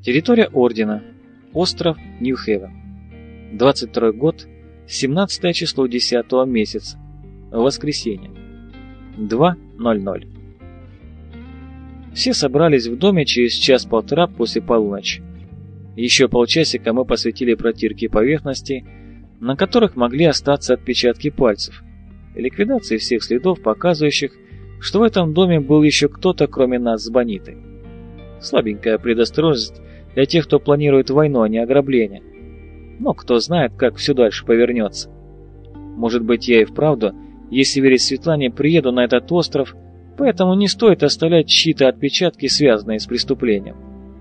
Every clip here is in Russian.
Территория Ордена. Остров Нью-Хевен. 22 год, 17 число 10 месяца. Воскресенье. 2:00. Все собрались в доме через час-полтора после полуночи. Еще полчасика мы посвятили протирке поверхностей, на которых могли остаться отпечатки пальцев, и ликвидации всех следов, показывающих, что в этом доме был еще кто-то, кроме нас с Бонитой. Слабенькая предосторожность для тех, кто планирует войну, а не ограбление. Но кто знает, как все дальше повернется. Может быть, я и вправду, если верить Светлане, приеду на этот остров, поэтому не стоит оставлять чьи-то отпечатки, связанные с преступлением.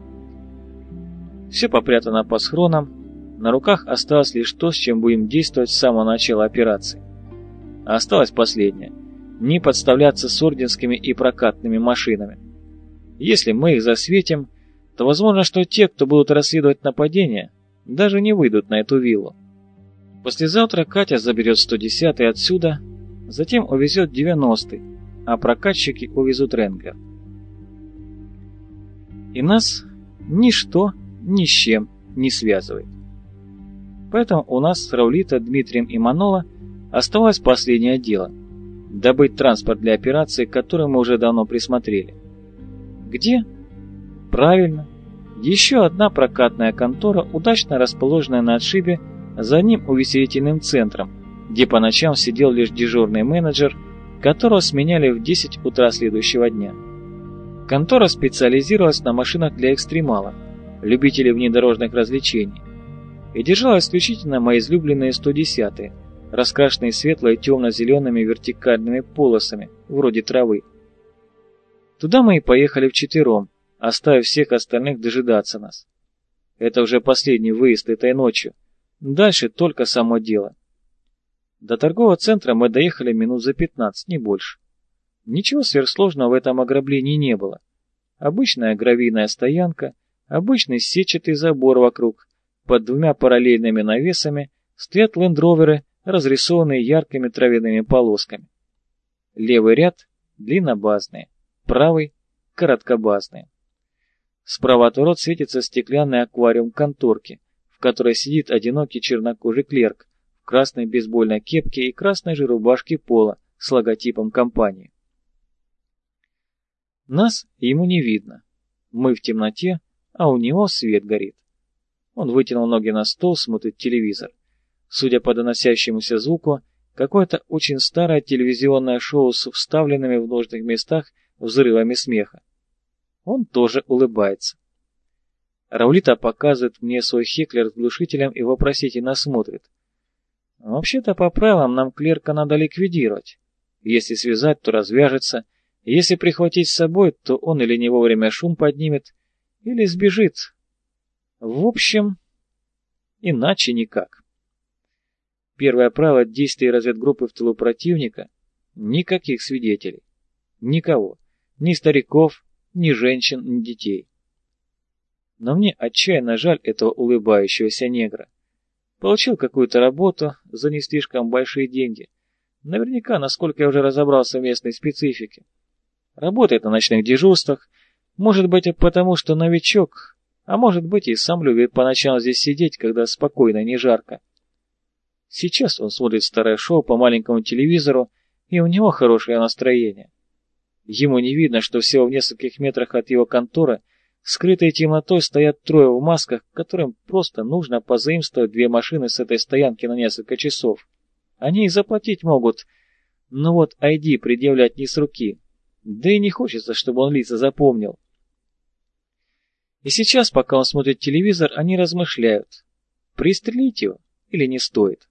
Все попрятано по схронам, на руках осталось лишь то, с чем будем действовать с самого начала операции. А осталось последнее – не подставляться с орденскими и прокатными машинами. Если мы их засветим, то возможно, что те, кто будут расследовать нападение, даже не выйдут на эту виллу. Послезавтра Катя заберет 110-й отсюда, затем увезет 90-й, а прокатчики увезут Ренглер. И нас ничто ни с чем не связывает. Поэтому у нас с Раулита, Дмитрием и Манола оставалось последнее дело – добыть транспорт для операции, которую мы уже давно присмотрели. Где? Правильно. Еще одна прокатная контора, удачно расположенная на отшибе за одним увеселительным центром, где по ночам сидел лишь дежурный менеджер, которого сменяли в 10 утра следующего дня. Контора специализировалась на машинах для экстремала, любителей внедорожных развлечений, и держала исключительно мои излюбленные 110-е, раскрашенные светло- и темно-зелеными вертикальными полосами, вроде травы. Туда мы и поехали вчетвером, оставив всех остальных дожидаться нас. Это уже последний выезд этой ночью. Дальше только само дело. До торгового центра мы доехали минут за 15, не больше. Ничего сверхсложного в этом ограблении не было. Обычная гравийная стоянка, обычный сетчатый забор вокруг, под двумя параллельными навесами стоят лендроверы, разрисованные яркими травяными полосками. Левый ряд – длиннобазные, правый – короткобазные. Справа от ворот светится стеклянный аквариум конторки, в которой сидит одинокий чернокожий клерк в красной бейсбольной кепке и красной же рубашке пола с логотипом компании. Нас ему не видно. Мы в темноте, а у него свет горит. Он вытянул ноги на стол, смотрит телевизор. Судя по доносящемуся звуку, какое-то очень старое телевизионное шоу с вставленными в нужных местах взрывами смеха. Он тоже улыбается. Раулита показывает мне свой Хеклер с глушителем и вопросительно смотрит. Вообще-то по правилам нам клерка надо ликвидировать. Если связать, то развяжется. Если прихватить с собой, то он или не вовремя шум поднимет, или сбежит. В общем, иначе никак. Первое правило действий разведгруппы в тылу противника – никаких свидетелей. Никого. Ни стариков, ни женщин, ни детей. Но мне отчаянно жаль этого улыбающегося негра. Получил какую-то работу за не слишком большие деньги. Наверняка, насколько я уже разобрался в местной специфике. Работает на ночных дежурствах, может быть, потому что новичок, а может быть и сам любит по ночам здесь сидеть, когда спокойно, не жарко. Сейчас он смотрит старое шоу по маленькому телевизору, и у него хорошее настроение. Ему не видно, что всего в нескольких метрах от его конторы, скрытой темнотой, стоят трое в масках, которым просто нужно позаимствовать 2 машины с этой стоянки на несколько часов. Они и заплатить могут, но вот ID предъявлять не с руки. Да и не хочется, чтобы он лица запомнил. И сейчас, пока он смотрит телевизор, они размышляют, пристрелить его или не стоит.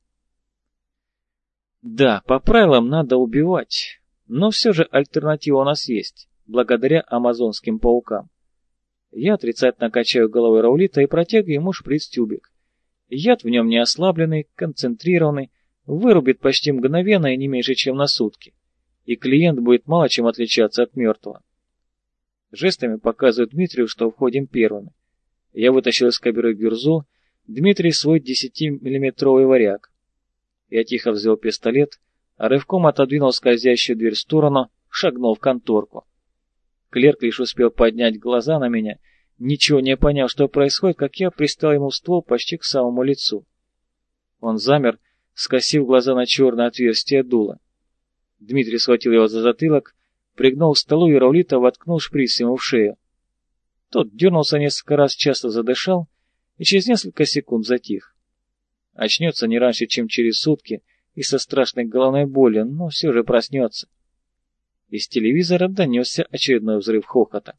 Да, по правилам надо убивать, но все же альтернатива у нас есть, благодаря амазонским паукам. Я отрицательно качаю головой Раулита и протягиваю ему шприц-тюбик. Яд в нем не ослабленный, концентрированный, вырубит почти мгновенно и не меньше, чем на сутки. И клиент будет мало чем отличаться от мертвого. Жестами показываю Дмитрию, что входим первыми. Я вытащил из кобуры гюрзу, Дмитрий свой 10-миллиметровый варяг. Я тихо взвел пистолет, а рывком отодвинул скользящую дверь в сторону, шагнул в конторку. Клерк лишь успел поднять глаза на меня ничего не поняв, что происходит, как я пристал ему в ствол почти к самому лицу. Он замер, скосив глаза на черное отверстие дула. Дмитрий схватил его за затылок, пригнул к столу и Раулита воткнул шприц ему в шею. Тот дернулся несколько раз, часто задышал и через несколько секунд затих. Очнется не раньше, чем через сутки и со страшной головной болью, но все же проснется. Из телевизора донесся очередной взрыв хохота.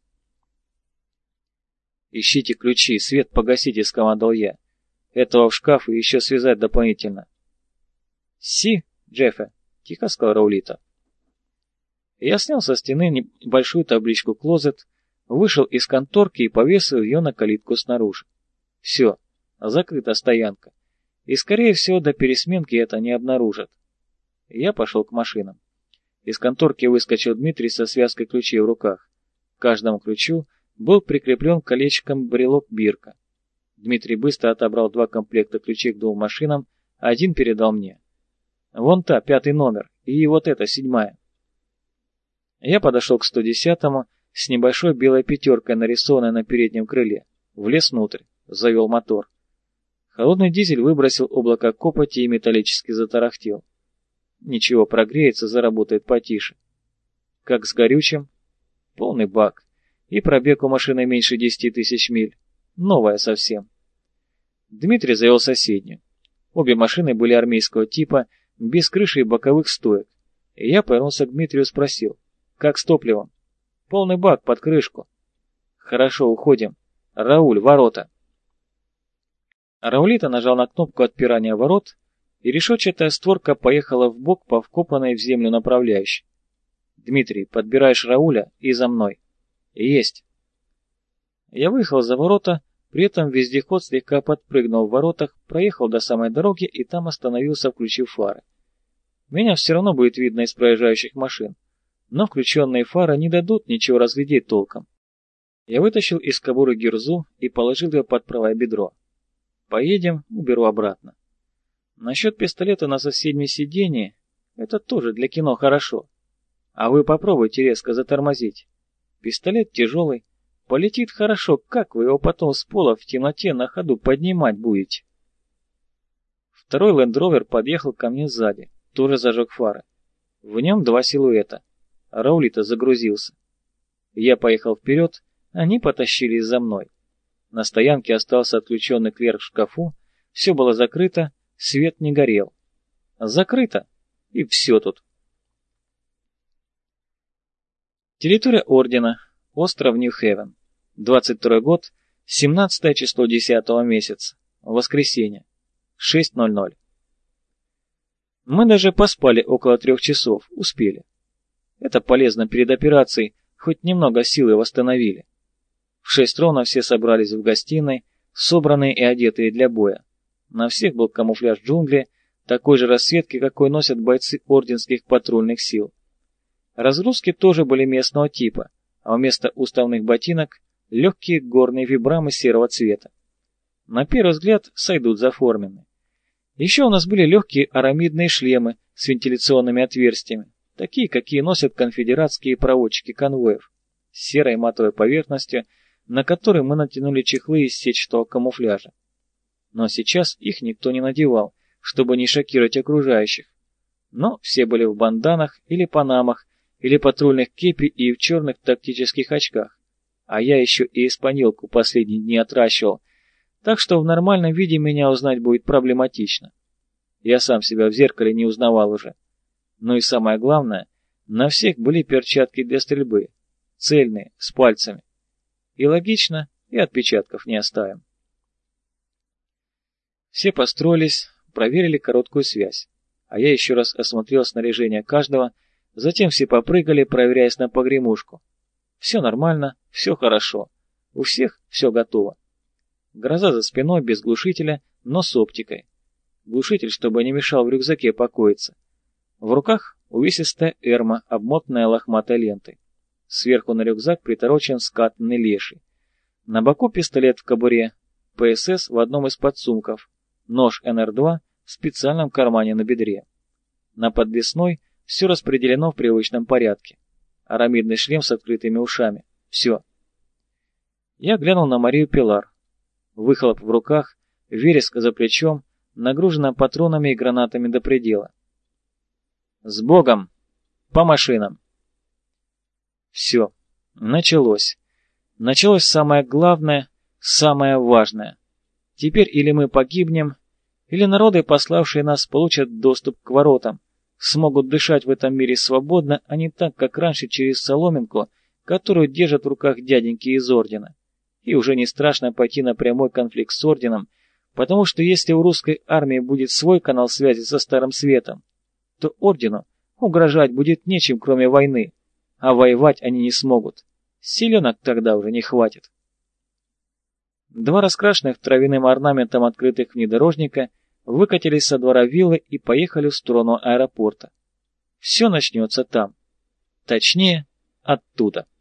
«Ищите ключи, свет погасите», — скомандовал я. «Этого в шкаф и еще связать дополнительно». «Си, Джеффе», — тихо сказал Раулита. Я снял со стены небольшую табличку «Клозет», вышел из конторки и повесил ее на калитку снаружи. Все, закрыта стоянка. И, скорее всего, до пересменки это не обнаружат. Я пошел к машинам. Из конторки выскочил Дмитрий со связкой ключей в руках. К каждому ключу был прикреплен колечком брелок бирка. Дмитрий быстро отобрал 2 комплекта ключей к 2 машинам, а один передал мне. Вон та, 5-й номер, и вот эта, 7-я. Я подошел к 110-му с небольшой белой пятеркой, нарисованной на переднем крыле. Влез внутрь, завел мотор. Холодный дизель выбросил облако копоти и металлически затарахтел. Ничего, прогреется, заработает потише. Как с горючим? Полный бак. И пробег у машины меньше 10 тысяч миль. Новая совсем. Дмитрий завел соседнюю. Обе машины были армейского типа, без крыши и боковых стоек. И я повернулся к Дмитрию и спросил: «Как с топливом?» «Полный бак под крышку». «Хорошо, уходим. Рауль, ворота». Раулита нажал на кнопку отпирания ворот, и решетчатая створка поехала вбок по вкопанной в землю направляющей. «Дмитрий, подбираешь Рауля и за мной». «Есть». Я выехал за ворота, при этом вездеход слегка подпрыгнул в воротах, проехал до самой дороги и там остановился, включив фары. Меня все равно будет видно из проезжающих машин, но включенные фары не дадут ничего разглядеть толком. Я вытащил из кобуры гирзу и положил ее под правое бедро. «Поедем, уберу обратно». Насчет пистолета на соседнем сиденье — это тоже для кино хорошо. А вы попробуйте резко затормозить. Пистолет тяжелый, полетит хорошо, как вы его потом с пола в темноте на ходу поднимать будете? Второй Land Rover подъехал ко мне сзади, тоже зажег фары. В нем 2 силуэта. Раулита загрузился. Я поехал вперед, они потащились за мной. На стоянке остался отключенный клерк в шкафу, все было закрыто, свет не горел. Закрыто, и все тут. Территория ордена, остров Нью-Хевен, 22 год, 17 число 10 месяца, воскресенье, 6:00. Мы даже поспали около 3 часов, успели. Это полезно перед операцией, хоть немного силы восстановили. В 6 ровно все собрались в гостиной, собранные и одетые для боя. На всех был камуфляж джунглей, такой же расцветки, какой носят бойцы орденских патрульных сил. Разгрузки тоже были местного типа, а вместо уставных ботинок легкие горные вибрамы серого цвета. На первый взгляд сойдут за форменные. Еще у нас были легкие арамидные шлемы с вентиляционными отверстиями, такие, какие носят конфедератские проводчики конвоев, с серой матовой поверхностью, на которой мы натянули чехлы из сетчатого камуфляжа. Но сейчас их никто не надевал, чтобы не шокировать окружающих. Но все были в банданах или панамах, или патрульных кепи и в черных тактических очках. А я еще и испанилку последние дни отращивал, так что в нормальном виде меня узнать будет проблематично. Я сам себя в зеркале не узнавал уже. Ну и самое главное, на всех были перчатки для стрельбы, цельные, с пальцами. И логично, и отпечатков не оставим. Все построились, проверили короткую связь, а я еще раз осмотрел снаряжение каждого, затем все попрыгали, проверяясь на погремушку. Все нормально, все хорошо, у всех все готово. Гроза за спиной, без глушителя, но с оптикой. Глушитель, чтобы не мешал в рюкзаке покоиться. В руках увесистая эрма, обмотанная лохматой лентой. Сверху на рюкзак приторочен скатанный леший. На боку пистолет в кобуре, ПСС в одном из подсумков, нож НР-2 в специальном кармане на бедре. На подвесной все распределено в привычном порядке. Арамидный шлем с открытыми ушами. Все. Я глянул на Марию Пилар. Выхлоп в руках, вереск за плечом, нагружена патронами и гранатами до предела. «С Богом! По машинам!» Все. Началось. Началось самое главное, самое важное. Теперь или мы погибнем, или народы, пославшие нас, получат доступ к воротам, смогут дышать в этом мире свободно, а не так, как раньше через соломинку, которую держат в руках дяденьки из Ордена. И уже не страшно пойти на прямой конфликт с Орденом, потому что если у русской армии будет свой канал связи со Старым Светом, то Ордену угрожать будет нечем, кроме войны, а воевать они не смогут. Силенок тогда уже не хватит. Два раскрашенных травяным орнаментом открытых внедорожника выкатились со двора виллы и поехали в сторону аэропорта. Все начнется там. Точнее, оттуда.